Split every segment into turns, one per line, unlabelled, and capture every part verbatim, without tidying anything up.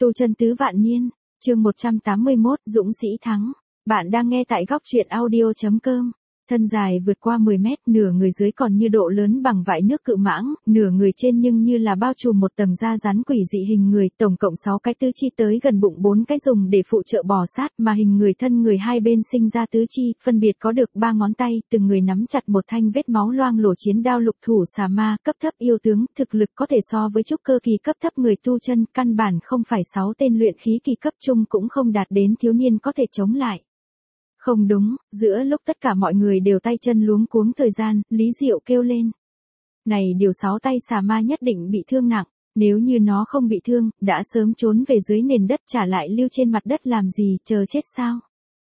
Tu chân tứ vạn niên, chương một trăm tám mươi mốt, Dũng sĩ thắng. Bạn đang nghe tại góc truyện audio chấm com. Thân dài vượt qua mười mét, nửa người dưới còn như độ lớn bằng vại nước cự mãng, nửa người trên nhưng như là bao trùm một tầng da rắn quỷ dị hình người, tổng cộng sáu cái tứ chi tới gần bụng, bốn cái dùng để phụ trợ bò sát, mà hình người thân người hai bên sinh ra tứ chi, phân biệt có được ba ngón tay, từng người nắm chặt một thanh vết máu loang lổ chiến đao. Lục thủ xà ma, cấp thấp yêu tướng, thực lực có thể so với trúc cơ kỳ cấp thấp người tu chân, căn bản không phải sáu tên luyện khí kỳ cấp trung cũng không đạt đến thiếu niên có thể chống lại. Không đúng, giữa lúc tất cả mọi người đều tay chân luống cuống thời gian, Lý Diệu kêu lên. Này điều sáu tay xà ma nhất định bị thương nặng, nếu như nó không bị thương, đã sớm trốn về dưới nền đất trả lại lưu trên mặt đất làm gì, chờ chết sao?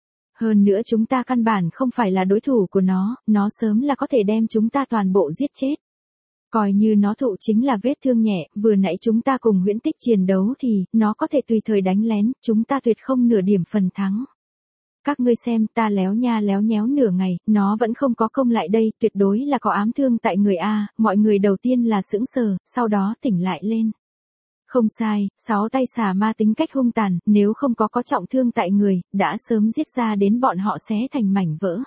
Hơn nữa chúng ta căn bản không phải là đối thủ của nó, nó sớm là có thể đem chúng ta toàn bộ giết chết. Coi như nó thụ chính là vết thương nhẹ, vừa nãy chúng ta cùng Huyễn Tích chiến đấu thì, nó có thể tùy thời đánh lén, chúng ta tuyệt không nửa điểm phần thắng. Các ngươi xem, ta léo nha léo nhéo nửa ngày, nó vẫn không có công lại đây, tuyệt đối là có ám thương tại người A. Mọi người đầu tiên là sững sờ, sau đó tỉnh lại lên. Không sai, sáu tay xà ma tính cách hung tàn, nếu không có có trọng thương tại người, đã sớm giết ra đến bọn họ xé thành mảnh vỡ.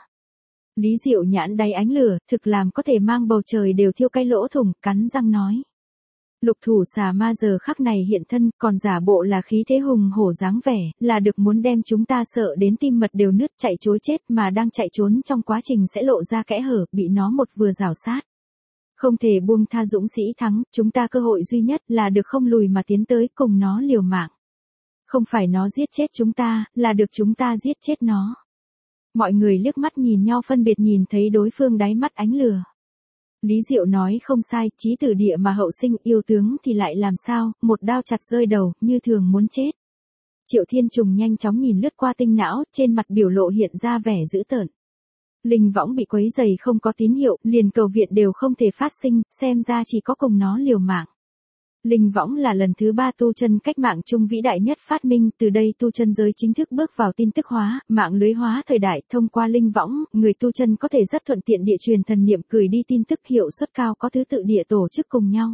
Lý Diệu nhãn đáy ánh lửa, thực làm có thể mang bầu trời đều thiêu cái lỗ thủng, cắn răng nói. Lục thủ xà ma giờ khắc này hiện thân, còn giả bộ là khí thế hùng hổ dáng vẻ, là được muốn đem chúng ta sợ đến tim mật đều nứt, chạy chối chết, mà đang chạy trốn trong quá trình sẽ lộ ra kẽ hở, bị nó một vừa rào sát. Không thể buông tha dũng sĩ thắng, chúng ta cơ hội duy nhất là được không lùi mà tiến tới cùng nó liều mạng. Không phải nó giết chết chúng ta, là được chúng ta giết chết nó. Mọi người liếc mắt nhìn nhau phân biệt nhìn thấy đối phương đáy mắt ánh lửa. Lý Diệu nói không sai, chí tử địa mà hậu sinh, yêu tướng thì lại làm sao, một đao chặt rơi đầu, như thường muốn chết. Triệu Thiên Trùng nhanh chóng nhìn lướt qua tinh não, trên mặt biểu lộ hiện ra vẻ dữ tợn. Linh võng bị quấy dày không có tín hiệu, liền cầu viện đều không thể phát sinh, xem ra chỉ có cùng nó liều mạng. Linh võng là lần thứ ba tu chân cách mạng trung vĩ đại nhất phát minh, từ đây tu chân giới chính thức bước vào tin tức hóa, mạng lưới hóa thời đại. Thông qua linh võng, người tu chân có thể rất thuận tiện địa truyền thần niệm, gửi đi tin tức hiệu suất cao, có thứ tự địa tổ chức cùng nhau.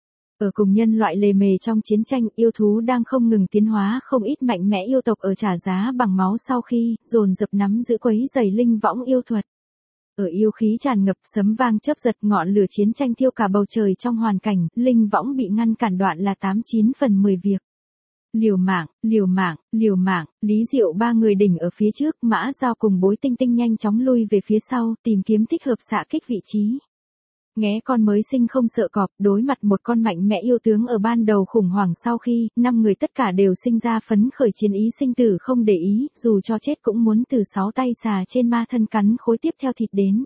Ở cùng nhân loại lề mề trong chiến tranh, yêu thú đang không ngừng tiến hóa, không ít mạnh mẽ yêu tộc ở trả giá bằng máu sau khi dồn dập nắm giữ quấy dày linh võng yêu thuật. Ở yêu khí tràn ngập, sấm vang chớp giật, ngọn lửa chiến tranh thiêu cả bầu trời, trong hoàn cảnh linh võng bị ngăn cản đoạn là tám chín phần mười việc. Liều mạng, liều mạng, liều mạng, Lý Diệu ba người đỉnh ở phía trước, Mã Giao cùng Bối Tinh Tinh nhanh chóng lui về phía sau, tìm kiếm thích hợp xạ kích vị trí. Nghé con mới sinh không sợ cọp, đối mặt một con mạnh mẽ yêu tướng ở ban đầu khủng hoảng sau khi, năm người tất cả đều sinh ra phấn khởi chiến ý sinh tử không để ý, dù cho chết cũng muốn từ sáu tay xà trên ma thân cắn khối tiếp theo thịt đến.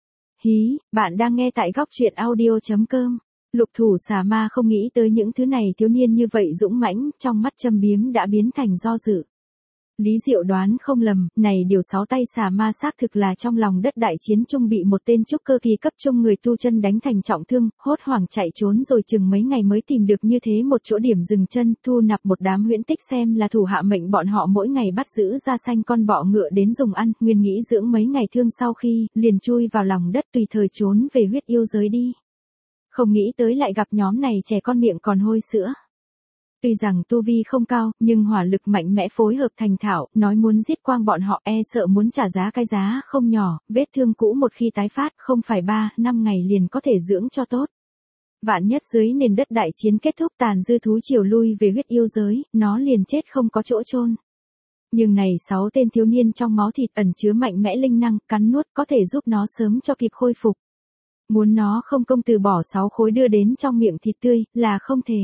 Hí, bạn đang nghe tại góc truyện audio chấm com. Lục thủ xà ma không nghĩ tới những thứ này, thiếu niên như vậy dũng mãnh, trong mắt châm biếm đã biến thành do dự. Lý Diệu đoán không lầm, này điều sáu tay xà ma xác thực là trong lòng đất đại chiến trung bị một tên trúc cơ kỳ cấp trung người tu chân đánh thành trọng thương, hốt hoảng chạy trốn rồi chừng mấy ngày mới tìm được như thế một chỗ điểm dừng chân, thu nạp một đám huyễn tích xem là thủ hạ mệnh bọn họ mỗi ngày bắt giữ ra xanh con bọ ngựa đến dùng ăn, nguyên nghĩ dưỡng mấy ngày thương sau khi, liền chui vào lòng đất tùy thời trốn về huyết yêu giới đi. Không nghĩ tới lại gặp nhóm này trẻ con miệng còn hôi sữa. Tuy rằng tu vi không cao, nhưng hỏa lực mạnh mẽ phối hợp thành thạo, nói muốn giết quang bọn họ e sợ muốn trả giá cái giá không nhỏ, vết thương cũ một khi tái phát không phải ba, năm ngày liền có thể dưỡng cho tốt. Vạn nhất dưới nền đất đại chiến kết thúc tàn dư thú chiều lui về huyết yêu giới, nó liền chết không có chỗ chôn. Nhưng này sáu tên thiếu niên trong máu thịt ẩn chứa mạnh mẽ linh năng, cắn nuốt có thể giúp nó sớm cho kịp khôi phục. Muốn nó không công từ bỏ sáu khối đưa đến trong miệng thịt tươi, là không thể.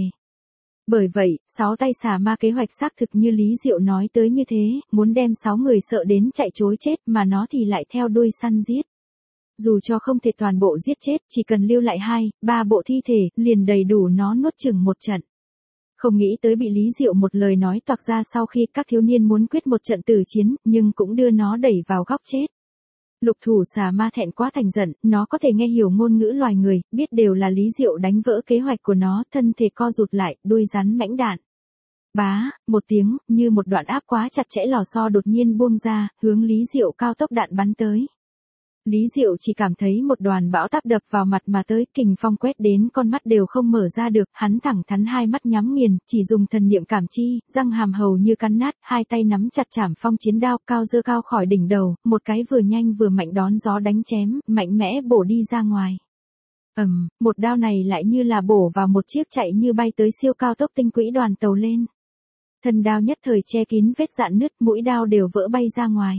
Bởi vậy, sáu tay xà ma kế hoạch xác thực như Lý Diệu nói tới như thế, muốn đem sáu người sợ đến chạy trối chết mà nó thì lại theo đuôi săn giết. Dù cho không thể toàn bộ giết chết, chỉ cần lưu lại hai, ba bộ thi thể, liền đầy đủ nó nuốt chửng một trận. Không nghĩ tới bị Lý Diệu một lời nói toạc ra sau khi các thiếu niên muốn quyết một trận tử chiến, nhưng cũng đưa nó đẩy vào góc chết. Lục thủ xà ma thẹn quá thành giận, nó có thể nghe hiểu ngôn ngữ loài người, biết đều là Lý Diệu đánh vỡ kế hoạch của nó, thân thể co rụt lại, đuôi rắn mãnh đạn. Bá, một tiếng, như một đoạn áp quá chặt chẽ lò xo đột nhiên buông ra, hướng Lý Diệu cao tốc đạn bắn tới. Lý Diệu chỉ cảm thấy một đoàn bão táp đập vào mặt mà tới, kình phong quét đến con mắt đều không mở ra được, hắn thẳng thắn hai mắt nhắm nghiền, chỉ dùng thần niệm cảm chi, răng hàm hầu như cắn nát, hai tay nắm chặt trảm phong chiến đao, cao dơ cao khỏi đỉnh đầu, một cái vừa nhanh vừa mạnh đón gió đánh chém, mạnh mẽ bổ đi ra ngoài. Ầm, um, một đao này lại như là bổ vào một chiếc chạy như bay tới siêu cao tốc tinh quỹ đoàn tàu lên. Thân đao nhất thời che kín vết rạn nứt, mũi đao đều vỡ bay ra ngoài.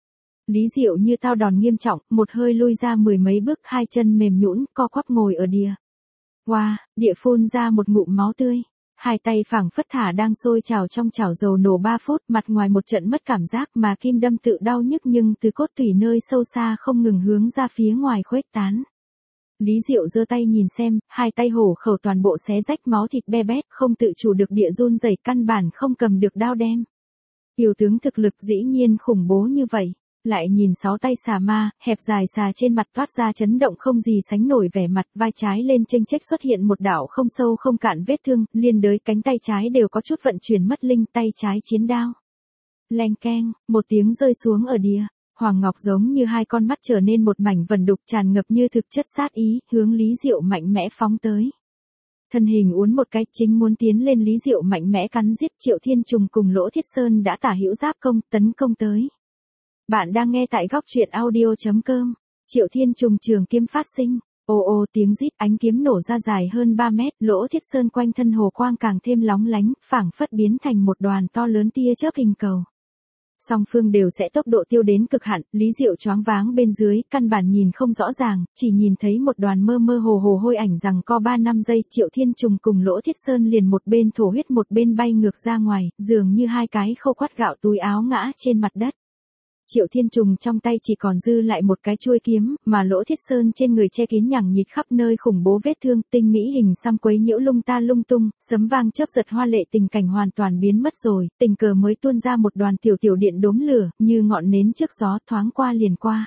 Lý Diệu như tao đòn nghiêm trọng, một hơi lui ra mười mấy bước, hai chân mềm nhũn, co quắp ngồi ở đìa. Wow, địa phun ra một ngụm máu tươi. Hai tay phảng phất thả đang sôi trào trong chảo dầu nổ ba phút, mặt ngoài một trận mất cảm giác mà kim đâm tự đau nhức nhưng từ cốt tủy nơi sâu xa không ngừng hướng ra phía ngoài khuếch tán. Lý Diệu giơ tay nhìn xem, hai tay hổ khẩu toàn bộ xé rách máu thịt be bét, không tự chủ được địa run rẩy, căn bản không cầm được đao đem. Yêu tướng thực lực dĩ nhiên khủng bố như vậy. Lại nhìn sáu tay xà ma, hẹp dài xà trên mặt toát ra chấn động không gì sánh nổi, vẻ mặt vai trái lên chênh chếch xuất hiện một đạo không sâu không cạn vết thương, liên đới cánh tay trái đều có chút vận chuyển mất linh, tay trái chiến đao. Leng keng, một tiếng rơi xuống ở đìa, Hoàng Ngọc giống như hai con mắt trở nên một mảnh vần đục tràn ngập như thực chất sát ý, hướng Lý Diệu mạnh mẽ phóng tới. Thân hình uốn một cái, chính muốn tiến lên, Lý Diệu mạnh mẽ cắn giết. Triệu Thiên Trùng cùng Lỗ Thiết Sơn đã tả hữu giáp công, tấn công tới. Bạn đang nghe tại góc truyện audio chấm com. Triệu Thiên Trùng trường kiếm phát sinh, ồ ồ tiếng rít, ánh kiếm nổ ra dài hơn ba mét, Lỗ Thiết Sơn quanh thân hồ quang càng thêm lóng lánh, phảng phất biến thành một đoàn to lớn tia chớp hình cầu. Song phương đều sẽ tốc độ tiêu đến cực hạn, Lý Diệu choáng váng bên dưới, căn bản nhìn không rõ ràng, chỉ nhìn thấy một đoàn mơ mơ hồ hồ hôi ảnh rằng co ba năm giây, Triệu Thiên Trùng cùng Lỗ Thiết Sơn liền một bên thổ huyết một bên bay ngược ra ngoài, dường như hai cái khô quắt gạo túi áo ngã trên mặt đất. Triệu Thiên Trùng trong tay chỉ còn dư lại một cái chuôi kiếm, mà Lỗ Thiết Sơn trên người che kín nhằng nhịt khắp nơi khủng bố vết thương, tinh mỹ hình xăm quấy nhiễu lung ta lung tung, sấm vang chớp giật hoa lệ, tình cảnh hoàn toàn biến mất rồi, tình cờ mới tuôn ra một đoàn tiểu tiểu điện đốm lửa, như ngọn nến trước gió thoáng qua liền qua.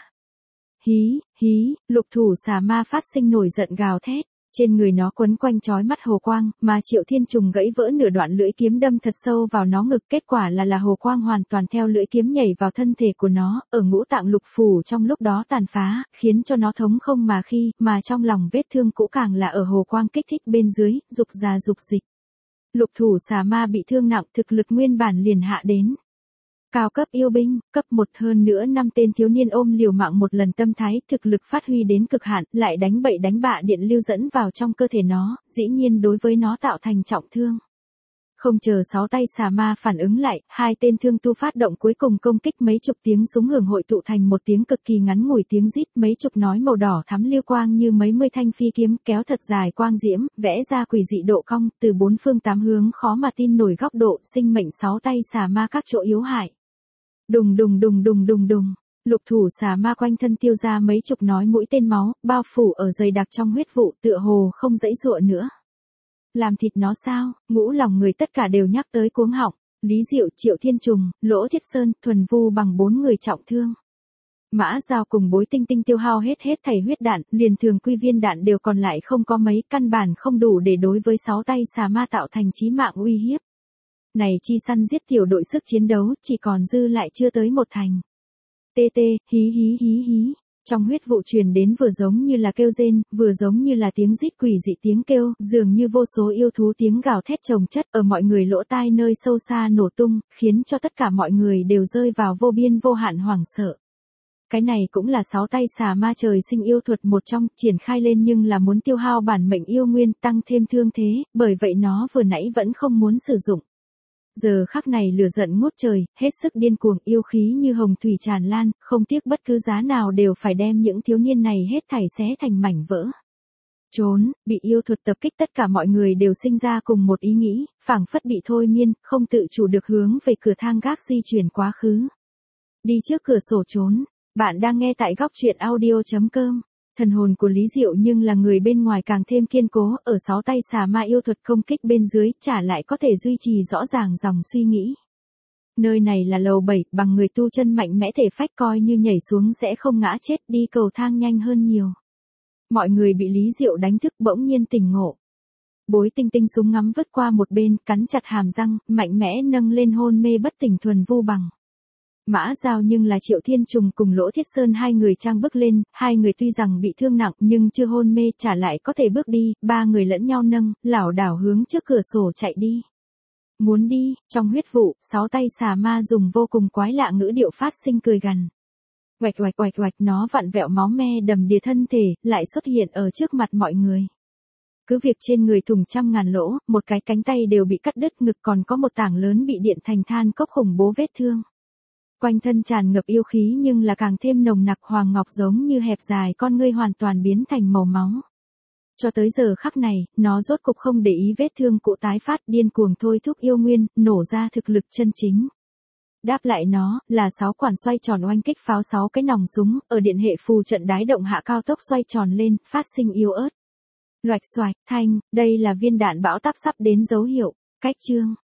Hí, hí, lục thủ xà ma phát sinh nổi giận gào thét. Trên người nó quấn quanh chói mắt hồ quang, mà Triệu Thiên Trùng gãy vỡ nửa đoạn lưỡi kiếm đâm thật sâu vào nó ngực, kết quả là là hồ quang hoàn toàn theo lưỡi kiếm nhảy vào thân thể của nó, ở ngũ tạng lục phủ trong lúc đó tàn phá, khiến cho nó thống không mà khi, mà trong lòng vết thương cũ càng là ở hồ quang kích thích bên dưới, dục ra dục dịch. Lục thủ xà ma bị thương nặng, thực lực nguyên bản liền hạ đến cao cấp yêu binh, cấp một, hơn nữa năm tên thiếu niên ôm liều mạng một lần tâm thái, thực lực phát huy đến cực hạn, lại đánh bậy đánh bạ điện lưu dẫn vào trong cơ thể nó, dĩ nhiên đối với nó tạo thành trọng thương. Không chờ sáu tay xà ma phản ứng lại, hai tên thương tu phát động cuối cùng công kích, mấy chục tiếng súng hưởng hội tụ thành một tiếng cực kỳ ngắn ngủi tiếng rít, mấy chục nói màu đỏ thắm lưu quang như mấy mươi thanh phi kiếm kéo thật dài quang diễm, vẽ ra quỷ dị độ cong, từ bốn phương tám hướng khó mà tin nổi góc độ, sinh mệnh sáu tay xà ma các chỗ yếu hại. Đùng đùng đùng đùng đùng đùng, lục thủ xà ma quanh thân tiêu ra mấy chục nói mũi tên máu, bao phủ ở dày đặc trong huyết vụ, tựa hồ không dãy dụa nữa. Làm thịt nó sao? Ngũ lòng người tất cả đều nhắc tới cuống họng. Lý Diệu, Triệu Thiên Trùng, Lỗ Thiết Sơn, Thuần Vu bằng bốn người trọng thương. Mã Giao cùng Bối Tinh Tinh tiêu hao hết hết thảy huyết đạn, liền thường quy viên đạn đều còn lại không có mấy, căn bản không đủ để đối với sáu tay xà ma tạo thành chí mạng uy hiếp. Này chi săn giết tiểu đội sức chiến đấu, chỉ còn dư lại chưa tới một thành. Tê tê, hí hí hí hí. Trong huyết vụ truyền đến vừa giống như là kêu rên, vừa giống như là tiếng rít quỷ dị tiếng kêu, dường như vô số yêu thú tiếng gào thét chồng chất ở mọi người lỗ tai nơi sâu xa nổ tung, khiến cho tất cả mọi người đều rơi vào vô biên vô hạn hoảng sợ. Cái này cũng là sáu tay xà ma trời sinh yêu thuật một trong, triển khai lên nhưng là muốn tiêu hao bản mệnh yêu nguyên, tăng thêm thương thế, bởi vậy nó vừa nãy vẫn không muốn sử dụng. Giờ khắc này lửa giận ngút trời, hết sức điên cuồng, yêu khí như hồng thủy tràn lan, không tiếc bất cứ giá nào đều phải đem những thiếu niên này hết thảy xé thành mảnh vỡ. Trốn, bị yêu thuật tập kích, tất cả mọi người đều sinh ra cùng một ý nghĩ, phảng phất bị thôi miên, không tự chủ được hướng về cửa thang gác di chuyển quá khứ. Đi trước cửa sổ trốn, bạn đang nghe tại góc truyện audio chấm com. Thần hồn của Lý Diệu nhưng là người bên ngoài càng thêm kiên cố, ở sáu tay xà ma yêu thuật công kích bên dưới, trả lại có thể duy trì rõ ràng dòng suy nghĩ. Nơi này là lầu bảy, bằng người tu chân mạnh mẽ thể phách coi như nhảy xuống sẽ không ngã chết, đi cầu thang nhanh hơn nhiều. Mọi người bị Lý Diệu đánh thức bỗng nhiên tỉnh ngộ. Bối Tinh Tinh súng ngắm vứt qua một bên, cắn chặt hàm răng, mạnh mẽ nâng lên hôn mê bất tỉnh Thuần Vu bằng. Mã Giao nhưng là Triệu Thiên Trùng cùng Lỗ Thiết Sơn hai người trang bước lên, hai người tuy rằng bị thương nặng nhưng chưa hôn mê trả lại có thể bước đi, ba người lẫn nhau nâng, lảo đảo hướng trước cửa sổ chạy đi. Muốn đi, trong huyết vụ, sáu tay xà ma dùng vô cùng quái lạ ngữ điệu phát sinh cười gằn. Oạch oạch oạch oạch nó vặn vẹo máu me đầm đìa thân thể, lại xuất hiện ở trước mặt mọi người. Cứ việc trên người thùng trăm ngàn lỗ, một cái cánh tay đều bị cắt đứt, ngực còn có một tảng lớn bị điện thành than cốc khủng bố vết thương. Quanh thân tràn ngập yêu khí nhưng là càng thêm nồng nặc, hoàng ngọc giống như hẹp dài con ngươi hoàn toàn biến thành màu máu. Cho tới giờ khắc này, nó rốt cục không để ý vết thương cũ tái phát, điên cuồng thôi thúc yêu nguyên, nổ ra thực lực chân chính. Đáp lại nó, là sáu quản xoay tròn oanh kích pháo sáu cái nòng súng, ở điện hệ phù trận đái động hạ cao tốc xoay tròn lên, phát sinh yếu ớt. Loạch xoạch, thanh, đây là viên đạn bão táp sắp đến dấu hiệu. Cách chương.